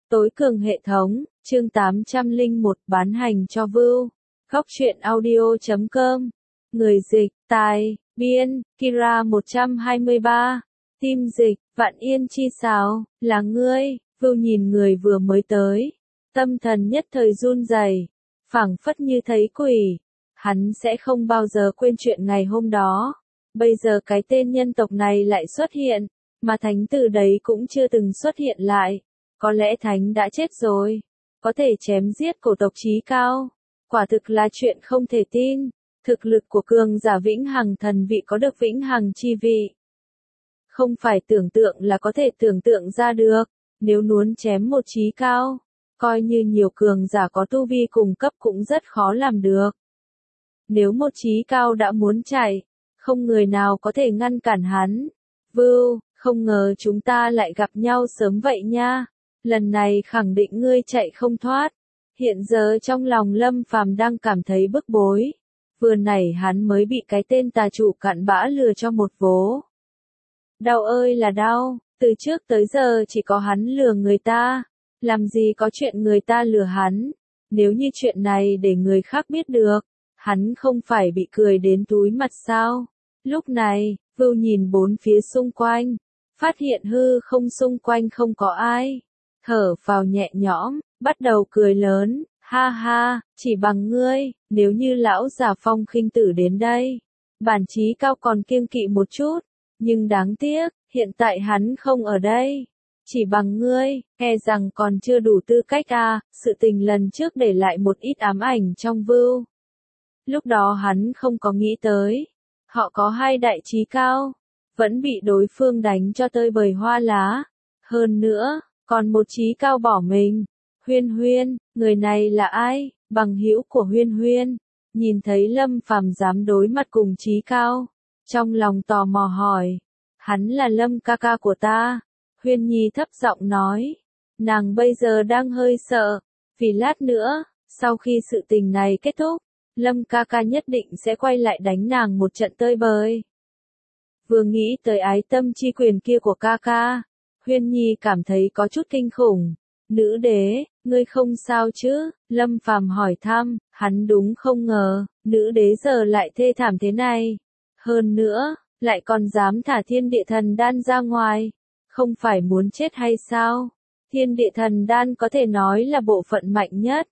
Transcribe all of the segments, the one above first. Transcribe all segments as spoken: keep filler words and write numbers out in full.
Tối cường hệ thống, chương tám trăm lẻ một bán hành cho view. Góc truyện audio chấm com. Người dịch, tài, biên, Kira một trăm hai mươi ba. Team dịch, Vạn Yên Chi Sáo, là ngươi. View nhìn người vừa mới tới. Tâm thần nhất thời run rẩy, phảng phất như thấy quỷ. Hắn sẽ không bao giờ quên chuyện ngày hôm đó. Bây giờ cái tên nhân tộc này lại xuất hiện, mà thánh tử đấy cũng chưa từng xuất hiện lại. Có lẽ thánh đã chết rồi. Có thể chém giết cổ tộc chí cao. Quả thực là chuyện không thể tin. Thực lực của cường giả vĩnh hằng thần vị có được vĩnh hằng chi vị. Không phải tưởng tượng là có thể tưởng tượng ra được. Nếu muốn chém một chí cao, coi như nhiều cường giả có tu vi cùng cấp cũng rất khó làm được. Nếu một chí cao đã muốn chạy, không người nào có thể ngăn cản hắn. Vưu, không ngờ chúng ta lại gặp nhau sớm vậy nha. Lần này khẳng định ngươi chạy không thoát. Hiện giờ trong lòng Lâm Phàm đang cảm thấy bức bối. Vừa nãy hắn mới bị cái tên tà chủ cặn bã lừa cho một vố. Đau ơi là đau, từ trước tới giờ chỉ có hắn lừa người ta. Làm gì có chuyện người ta lừa hắn. Nếu như chuyện này để người khác biết được, hắn không phải bị cười đến túi mặt sao. Lúc này, Vưu nhìn bốn phía xung quanh, phát hiện hư không xung quanh không có ai. Thở phào nhẹ nhõm, bắt đầu cười lớn, ha ha, chỉ bằng ngươi, nếu như lão già Phong Khinh Tử đến đây, bản chí cao còn kiêng kỵ một chút, nhưng đáng tiếc, hiện tại hắn không ở đây. Chỉ bằng ngươi, e rằng còn chưa đủ tư cách à, sự tình lần trước để lại một ít ám ảnh trong Vưu. Lúc đó hắn không có nghĩ tới, họ có hai đại chí cao, vẫn bị đối phương đánh cho tơi bời hoa lá. Hơn nữa, còn một chí cao bỏ mình. Huyên Huyên, người này là ai? Bằng hữu của Huyên Huyên. Nhìn thấy Lâm Phàm dám đối mặt cùng chí cao, trong lòng tò mò hỏi, hắn là Lâm ca ca của ta. Huyên Nhi thấp giọng nói, nàng bây giờ đang hơi sợ, vì lát nữa, sau khi sự tình này kết thúc, Lâm ca ca nhất định sẽ quay lại đánh nàng một trận tơi bời. Vừa nghĩ tới ái tâm chi quyền kia của ca ca, Huyên Nhi cảm thấy có chút kinh khủng. Nữ đế, ngươi không sao chứ? Lâm Phàm hỏi thăm, hắn đúng không ngờ, nữ đế giờ lại thê thảm thế này. Hơn nữa, lại còn dám thả thiên địa thần đan ra ngoài. Không phải muốn chết hay sao? Thiên địa thần đan có thể nói là bộ phận mạnh nhất,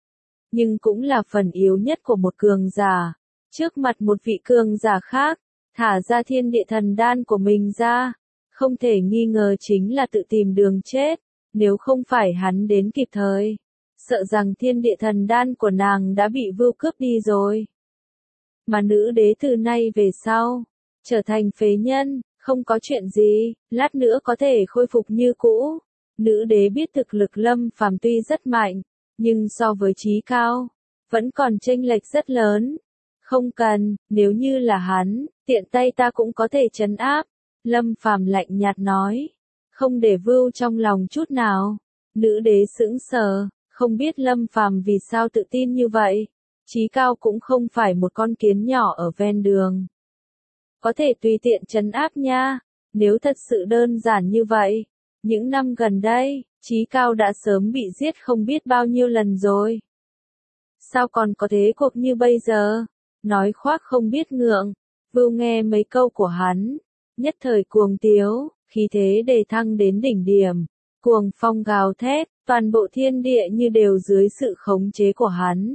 nhưng cũng là phần yếu nhất của một cường giả. Trước mặt một vị cường giả khác, thả ra thiên địa thần đan của mình ra, không thể nghi ngờ chính là tự tìm đường chết. Nếu không phải hắn đến kịp thời, sợ rằng thiên địa thần đan của nàng đã bị Vưu cướp đi rồi. Mà nữ đế từ nay về sau, trở thành phế nhân, không có chuyện gì, lát nữa có thể khôi phục như cũ. Nữ đế biết thực lực Lâm Phàm tuy rất mạnh, nhưng so với chí cao, vẫn còn chênh lệch rất lớn. Không cần, nếu như là hắn, tiện tay ta cũng có thể trấn áp. Lâm Phàm lạnh nhạt nói, không để Vưu trong lòng chút nào. Nữ đế sững sờ, không biết Lâm Phàm vì sao tự tin như vậy. Chí cao cũng không phải một con kiến nhỏ ở ven đường, có thể tùy tiện trấn áp nha. Nếu thật sự đơn giản như vậy, những năm gần đây, chí cao đã sớm bị giết không biết bao nhiêu lần rồi. Sao còn có thế cuộc như bây giờ? Nói khoác không biết ngượng. Vưu nghe mấy câu của hắn, nhất thời cuồng tiếu, khí thế đề thăng đến đỉnh điểm, cuồng phong gào thét, toàn bộ thiên địa như đều dưới sự khống chế của hắn.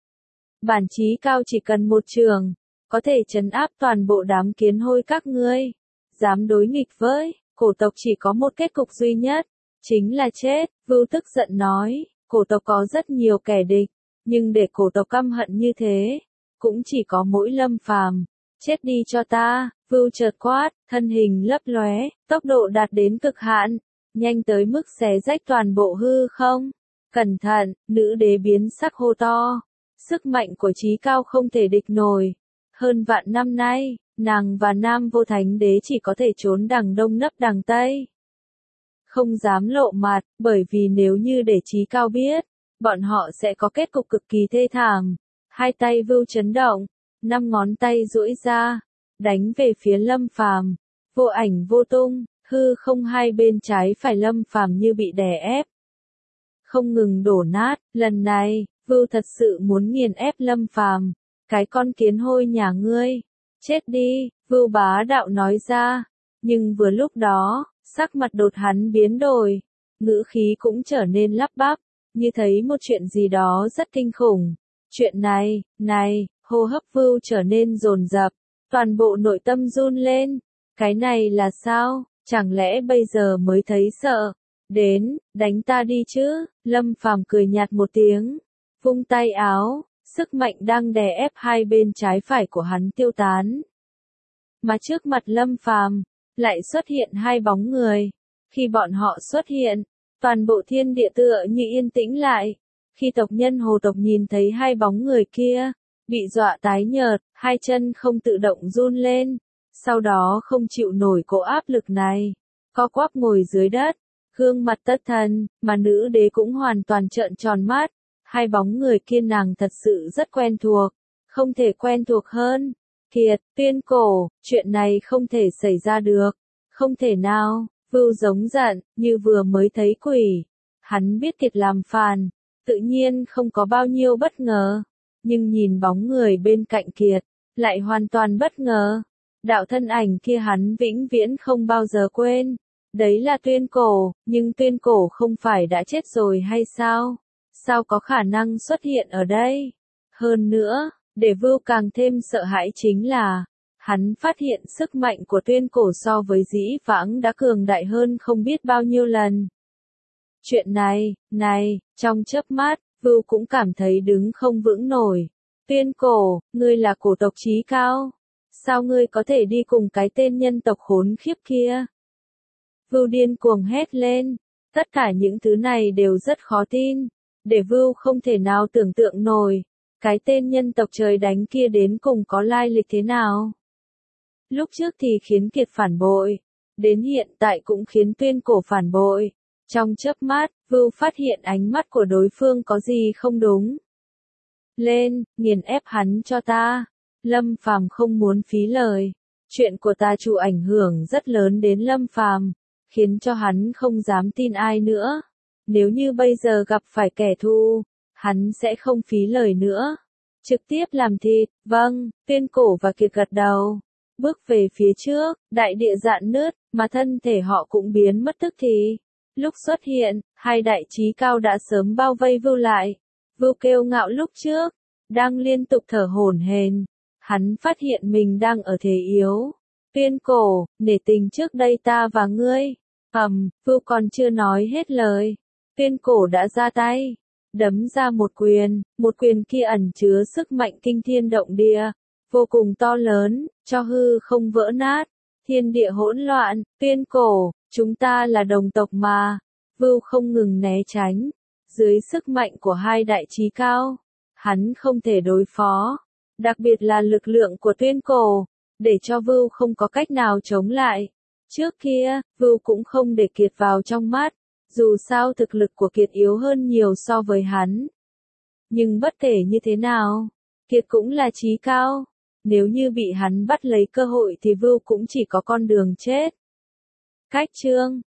Bản chí cao chỉ cần một trường, có thể trấn áp toàn bộ đám kiến hôi các ngươi. Dám đối nghịch với cổ tộc chỉ có một kết cục duy nhất, chính là chết. Vưu tức giận nói, cổ tộc có rất nhiều kẻ địch, nhưng để cổ tộc căm hận như thế, cũng chỉ có mỗi Lâm Phàm. Chết đi cho ta. Vưu chợt quát, thân hình lấp lóe, tốc độ đạt đến cực hạn, nhanh tới mức xé rách toàn bộ hư không. Cẩn thận, nữ đế biến sắc hô to. Sức mạnh của chí cao không thể địch nổi. Hơn vạn năm nay, nàng và Nam Vô Thánh Đế chỉ có thể trốn đằng đông nấp đằng tây. Không dám lộ mặt, bởi vì nếu như để chí cao biết, bọn họ sẽ có kết cục cực kỳ thê thảm. Hai tay Vưu chấn động, năm ngón tay duỗi ra, đánh về phía Lâm Phàm, vô ảnh vô tung, hư không hai bên trái phải Lâm Phàm như bị đè ép. không ngừng đổ nát, lần này, Vưu thật sự muốn nghiền ép Lâm Phàm, cái con kiến hôi nhà ngươi, chết đi, Vưu bá đạo nói ra, nhưng vừa lúc đó, sắc mặt đột hắn biến đổi, ngữ khí cũng trở nên lắp bắp, như thấy một chuyện gì đó rất kinh khủng. Chuyện này, này, hô hấp Vưu trở nên dồn dập, toàn bộ nội tâm run lên, cái này là sao, chẳng lẽ bây giờ mới thấy sợ, đến, đánh ta đi chứ, Lâm Phàm cười nhạt một tiếng, vung tay áo, sức mạnh đang đè ép hai bên trái phải của hắn tiêu tán. Mà trước mặt Lâm Phàm lại xuất hiện hai bóng người, khi bọn họ xuất hiện, toàn bộ thiên địa tựa như yên tĩnh lại, khi tộc nhân hồ tộc nhìn thấy hai bóng người kia, bị dọa tái nhợt, hai chân không tự động run lên, sau đó không chịu nổi cỗ áp lực này, co quắp ngồi dưới đất, gương mặt thất thần, mà nữ đế cũng hoàn toàn trợn tròn mắt, hai bóng người kia nàng thật sự rất quen thuộc, không thể quen thuộc hơn. Kiệt, Tuyên Cổ, chuyện này không thể xảy ra được, không thể nào, Vưu giống giận, như vừa mới thấy quỷ, hắn biết Kiệt làm phản, tự nhiên không có bao nhiêu bất ngờ, nhưng nhìn bóng người bên cạnh Kiệt, lại hoàn toàn bất ngờ, đạo thân ảnh kia hắn vĩnh viễn không bao giờ quên, đấy là Tuyên Cổ, nhưng Tuyên Cổ không phải đã chết rồi hay sao, sao có khả năng xuất hiện ở đây, hơn nữa, để Vưu càng thêm sợ hãi chính là, hắn phát hiện sức mạnh của Tuyên Cổ so với dĩ vãng đã cường đại hơn không biết bao nhiêu lần. Chuyện này, này, trong chớp mắt, Vưu cũng cảm thấy đứng không vững nổi. Tuyên Cổ, ngươi là cổ tộc chí cao. Sao ngươi có thể đi cùng cái tên nhân tộc khốn khiếp kia? Vưu điên cuồng hét lên. Tất cả những thứ này đều rất khó tin. Để Vưu không thể nào tưởng tượng nổi. Cái tên nhân tộc trời đánh kia đến cùng có lai lịch thế nào? Lúc trước thì khiến Kiệt phản bội. Đến hiện tại cũng khiến Tuyên Cổ phản bội. Trong chớp mắt, Vưu phát hiện ánh mắt của đối phương có gì không đúng. Lên, nghiền ép hắn cho ta. Lâm Phàm không muốn phí lời. Chuyện của ta chịu ảnh hưởng rất lớn đến Lâm Phàm, khiến cho hắn không dám tin ai nữa. Nếu như bây giờ gặp phải kẻ thù, hắn sẽ không phí lời nữa. Trực tiếp làm thịt, vâng, Tuyên Cổ và Kiệt gật đầu. Bước về phía trước, đại địa dạn nứt, mà thân thể họ cũng biến mất tức thì. Lúc xuất hiện, hai đại chí cao đã sớm bao vây Vưu lại. Vưu kêu ngạo lúc trước, đang liên tục thở hổn hển. Hắn phát hiện mình đang ở thế yếu. Tuyên Cổ, nể tình trước đây ta và ngươi. Ầm, Vưu còn chưa nói hết lời. Tuyên Cổ đã ra tay, đấm ra một quyền, một quyền kia ẩn chứa sức mạnh kinh thiên động địa, vô cùng to lớn, cho hư không vỡ nát, thiên địa hỗn loạn. Tuyên Cổ, chúng ta là đồng tộc mà. Vưu không ngừng né tránh, dưới sức mạnh của hai đại chí cao, hắn không thể đối phó, đặc biệt là lực lượng của Tuyên Cổ, để cho Vưu không có cách nào chống lại. Trước kia, Vưu cũng không để Kiệt vào trong mắt, dù sao thực lực của Kiệt yếu hơn nhiều so với hắn. Nhưng bất kể như thế nào, Kiệt cũng là chí cao, nếu như bị hắn bắt lấy cơ hội thì Vưu cũng chỉ có con đường chết. Cách chương